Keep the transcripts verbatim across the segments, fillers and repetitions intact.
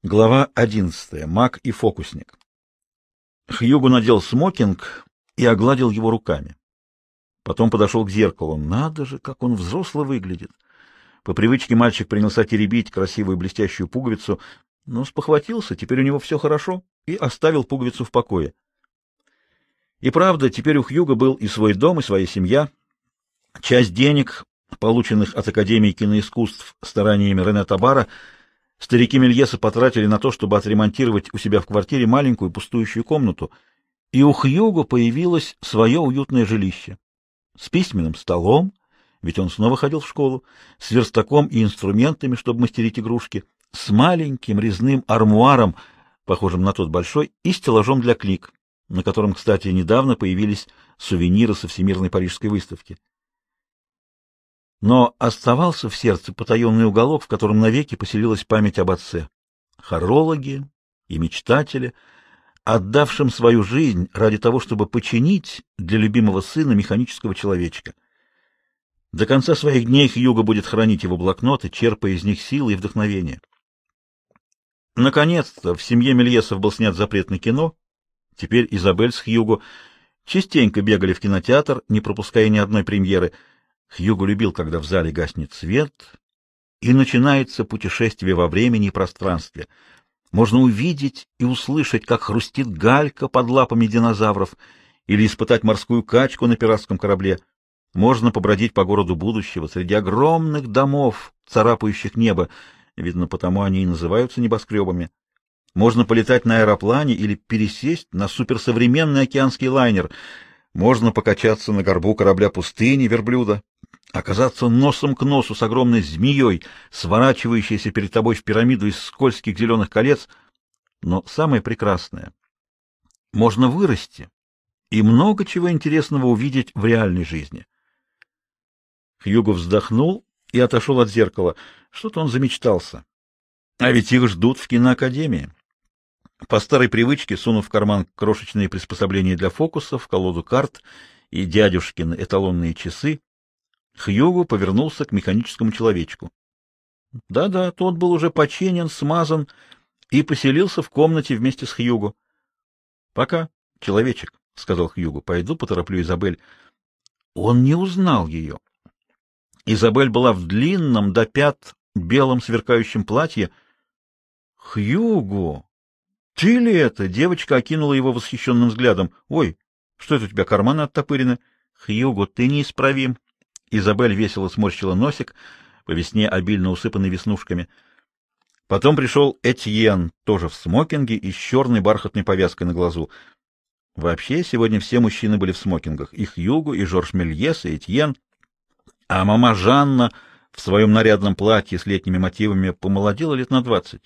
Глава одиннадцатая. Маг и фокусник. Хьюго надел смокинг и огладил его руками. Потом подошел к зеркалу. Надо же, как он взрослый выглядит. По привычке мальчик принялся теребить красивую блестящую пуговицу, но спохватился, теперь у него все хорошо, и оставил пуговицу в покое. И правда, теперь у Хьюго был и свой дом, и своя семья. Часть денег, полученных от Академии киноискусств стараниями Рене Табара, старики Мельеса потратили на то, чтобы отремонтировать у себя в квартире маленькую пустующую комнату, и у Хьюго появилось свое уютное жилище с письменным столом, ведь он снова ходил в школу, с верстаком и инструментами, чтобы мастерить игрушки, с маленьким резным армуаром, похожим на тот большой, и стеллажом для книг, на котором, кстати, недавно появились сувениры со Всемирной парижской выставки. Но оставался в сердце потаенный уголок, в котором навеки поселилась память об отце. Хорологи и мечтатели, отдавшим свою жизнь ради того, чтобы починить для любимого сына механического человечка. До конца своих дней Хьюго будет хранить его блокноты, черпая из них силы и вдохновение. Наконец-то в семье Мельесов был снят запрет на кино. Теперь Изабель с Хьюго частенько бегали в кинотеатр, не пропуская ни одной премьеры. Хьюго любил, когда в зале гаснет свет, и начинается путешествие во времени и пространстве. Можно увидеть и услышать, как хрустит галька под лапами динозавров, или испытать морскую качку на пиратском корабле. Можно побродить по городу будущего среди огромных домов, царапающих небо, видно, потому они и называются небоскребами. Можно полетать на аэроплане или пересесть на суперсовременный океанский лайнер. Можно покачаться на горбу корабля пустыни верблюда, оказаться носом к носу с огромной змеей, сворачивающейся перед тобой в пирамиду из скользких зеленых колец. Но самое прекрасное — можно вырасти и много чего интересного увидеть в реальной жизни. Хьюго вздохнул и отошел от зеркала. Что-то он замечтался. А ведь их ждут в киноакадемии. По старой привычке, сунув в карман крошечные приспособления для фокусов, колоду карт и дядюшкины эталонные часы, Хьюго повернулся к механическому человечку. Да-да, тот был уже починен, смазан и поселился в комнате вместе с Хьюго. — Пока, человечек, — сказал Хьюго, — пойду потороплю Изабель. Он не узнал ее. Изабель была в длинном до пят белом сверкающем платье. — Хьюго! Ты ли это? Девочка окинула его восхищенным взглядом. Ой, что это у тебя, карманы оттопырены? Хьюго, ты неисправим. Изабель весело сморщила носик, по весне обильно усыпанный веснушками. Потом пришел Этьен, тоже в смокинге и с черной бархатной повязкой на глазу. Вообще, сегодня все мужчины были в смокингах. И Хьюго, и Жорж Мельес, и Этьен. А мама Жанна в своем нарядном платье с летними мотивами помолодела лет на двадцать.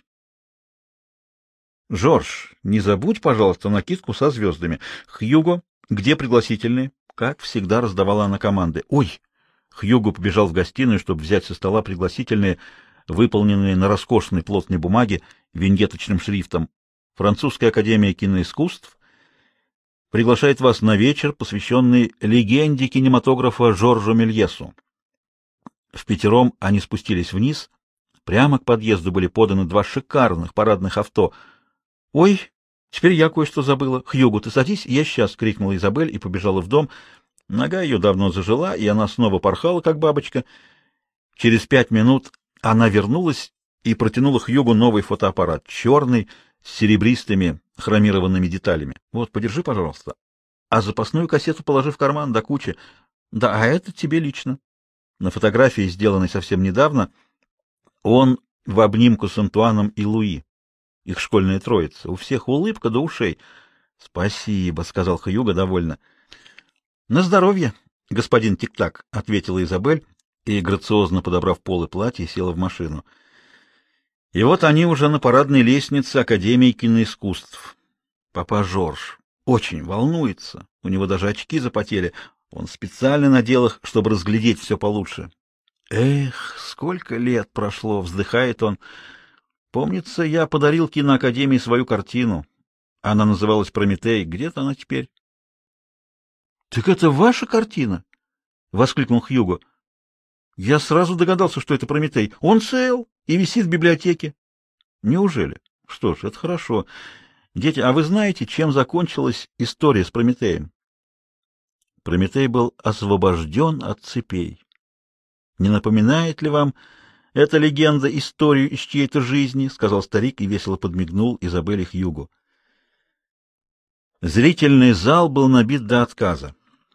Жорж, не забудь, пожалуйста, накидку со звездами. Хьюго, где пригласительные? Как всегда раздавала она команды. Ой! Хьюго побежал в гостиную, чтобы взять со стола пригласительные, выполненные на роскошной плотной бумаге виньеточным шрифтом. Французская академия киноискусств приглашает вас на вечер, посвященный легенде кинематографа Жоржу Мельесу. Впятером они спустились вниз. Прямо к подъезду были поданы два шикарных парадных авто. — Ой, теперь я кое-что забыла. Хьюго, ты садись, я сейчас, — крикнула Изабель и побежала в дом. Нога ее давно зажила, и она снова порхала, как бабочка. Через пять минут она вернулась и протянула Хьюго новый фотоаппарат, черный, с серебристыми хромированными деталями. — Вот, подержи, пожалуйста. А запасную кассету положи в карман до кучи. Да, а это тебе лично. На фотографии, сделанной совсем недавно, он в обнимку с Антуаном и Луи. Их школьная троица. У всех улыбка до ушей. — Спасибо, — сказал Хьюго довольно. — На здоровье, господин Тик-Так, — ответила Изабель и, грациозно подобрав полы платья, села в машину. И вот они уже на парадной лестнице Академии киноискусств. Папа Жорж очень волнуется, у него даже очки запотели. Он специально надел их, чтобы разглядеть все получше. Эх, сколько лет прошло, вздыхает он. Помнится, я подарил киноакадемии свою картину. Она называлась «Прометей». Где-то она теперь. — Так это ваша картина? — воскликнул Хьюго. — Я сразу догадался, что это Прометей. Он цел и висит в библиотеке. — Неужели? Что ж, это хорошо. Дети, а вы знаете, чем закончилась история с Прометеем? Прометей был освобожден от цепей. Не напоминает ли вам эта легенда историю из чьей-то жизни? — сказал старик и весело подмигнул Изабелле Хьюго. Зрительный зал был набит до отказа.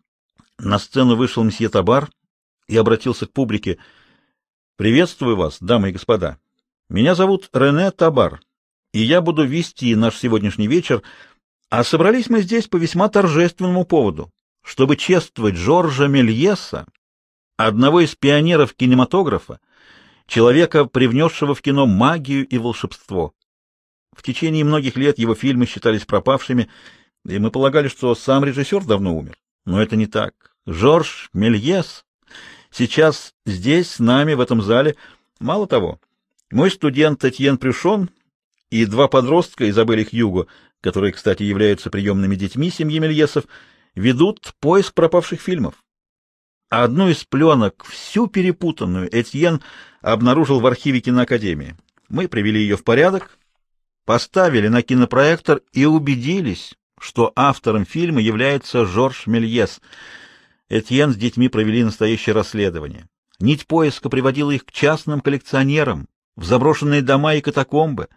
На сцену вышел мсье Табар и обратился к публике. — Приветствую вас, дамы и господа. Меня зовут Рене Табар, и я буду вести наш сегодняшний вечер, а собрались мы здесь по весьма торжественному поводу, чтобы чествовать Жоржа Мельеса, одного из пионеров кинематографа, человека, привнесшего в кино магию и волшебство. В течение многих лет его фильмы считались пропавшими, и мы полагали, что сам режиссер давно умер. Но это не так. Жорж Мельес сейчас здесь, с нами, в этом зале. Мало того, мой студент Этьен Прюшон и два подростка, Изабелле Хьюго, которые, кстати, являются приемными детьми семьи Мельесов, ведут поиск пропавших фильмов. А одну из пленок, всю перепутанную, Этьен обнаружил в архиве киноакадемии. Мы привели ее в порядок, поставили на кинопроектор и убедились, что автором фильма является Жорж Мельес. Этьен с детьми провели настоящее расследование. Нить поиска приводила их к частным коллекционерам, в заброшенные дома и катакомбы.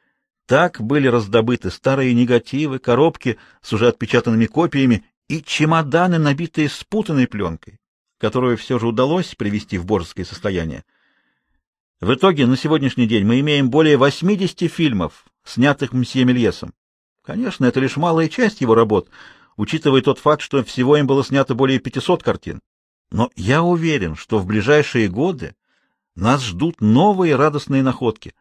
Так были раздобыты старые негативы, коробки с уже отпечатанными копиями и чемоданы, набитые спутанной пленкой, которую все же удалось привести в божеское состояние. В итоге на сегодняшний день мы имеем более восьмидесяти фильмов, снятых мсье Мельесом. Конечно, это лишь малая часть его работ, учитывая тот факт, что всего им было снято более пятисот картин. Но я уверен, что в ближайшие годы нас ждут новые радостные находки.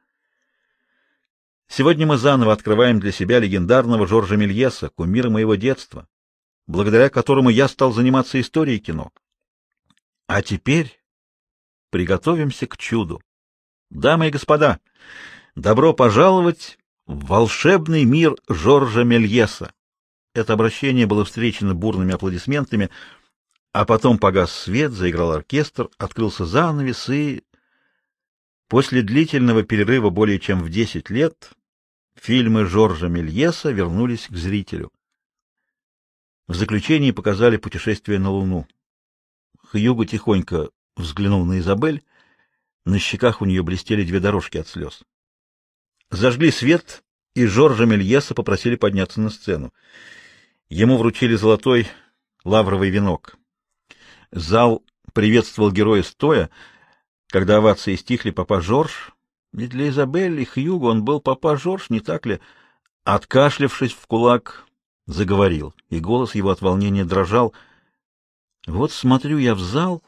Сегодня мы заново открываем для себя легендарного Жоржа Мельеса, кумира моего детства, благодаря которому я стал заниматься историей кино. А теперь приготовимся к чуду. Дамы и господа, добро пожаловать в волшебный мир Жоржа Мельеса. Это обращение было встречено бурными аплодисментами, а потом погас свет, заиграл оркестр, открылся занавес, и после длительного перерыва более чем в десять лет фильмы Жоржа Мельеса вернулись к зрителю. В заключении показали «Путешествие на Луну». Хьюго тихонько взглянул на Изабель. На щеках у нее блестели две дорожки от слез. Зажгли свет, и Жоржа Мельеса попросили подняться на сцену. Ему вручили золотой лавровый венок. Зал приветствовал героя стоя. Когда овации стихли, папа Жорж, ведь для Изабель и Хьюго он был папа Жорж, не так ли, откашлявшись в кулак, заговорил, и голос его от волнения дрожал. Вот смотрю я в зал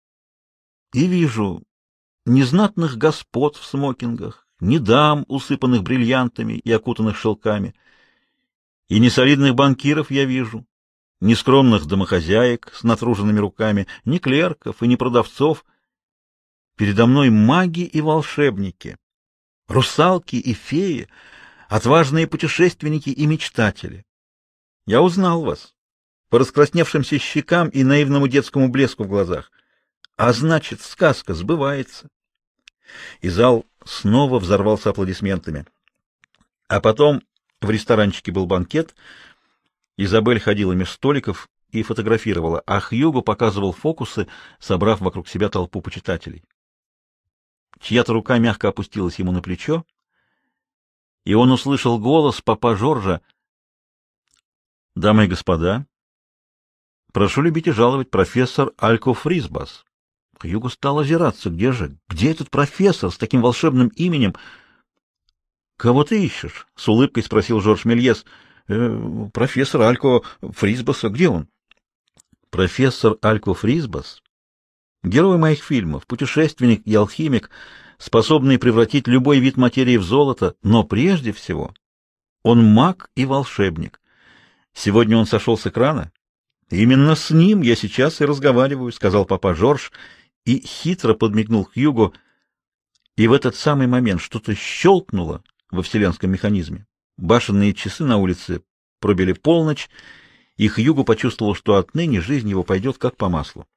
и вижу ни знатных господ в смокингах, ни дам, усыпанных бриллиантами и окутанных шелками, и ни солидных банкиров я вижу, ни скромных домохозяек с натруженными руками, ни клерков и ни продавцов. Передо мной маги и волшебники, русалки и феи, отважные путешественники и мечтатели. Я узнал вас по раскрасневшимся щекам и наивному детскому блеску в глазах. А значит, сказка сбывается. И зал снова взорвался аплодисментами. А потом в ресторанчике был банкет. Изабель ходила меж столиков и фотографировала, а Хьюго показывал фокусы, собрав вокруг себя толпу почитателей. Чья-то рука мягко опустилась ему на плечо, и он услышал голос папа Жоржа. «Дамы и господа, прошу любить и жаловать профессор Алько Фрисбас». Хьюго стал озираться. Где же? Где этот профессор с таким волшебным именем? — Кого ты ищешь? — с улыбкой спросил Жорж Мельес. э, — Профессор Алько Фрисбаса. Где он? — Профессор Алько Фрисбас — герой моих фильмов, путешественник и алхимик, способный превратить любой вид материи в золото, но прежде всего он маг и волшебник. Сегодня он сошел с экрана. Именно с ним я сейчас и разговариваю, — сказал папа Жорж, и хитро подмигнул Хьюго, и в этот самый момент что-то щелкнуло во вселенском механизме. Башенные часы на улице пробили полночь, и Хьюго почувствовал, что отныне жизнь его пойдет как по маслу.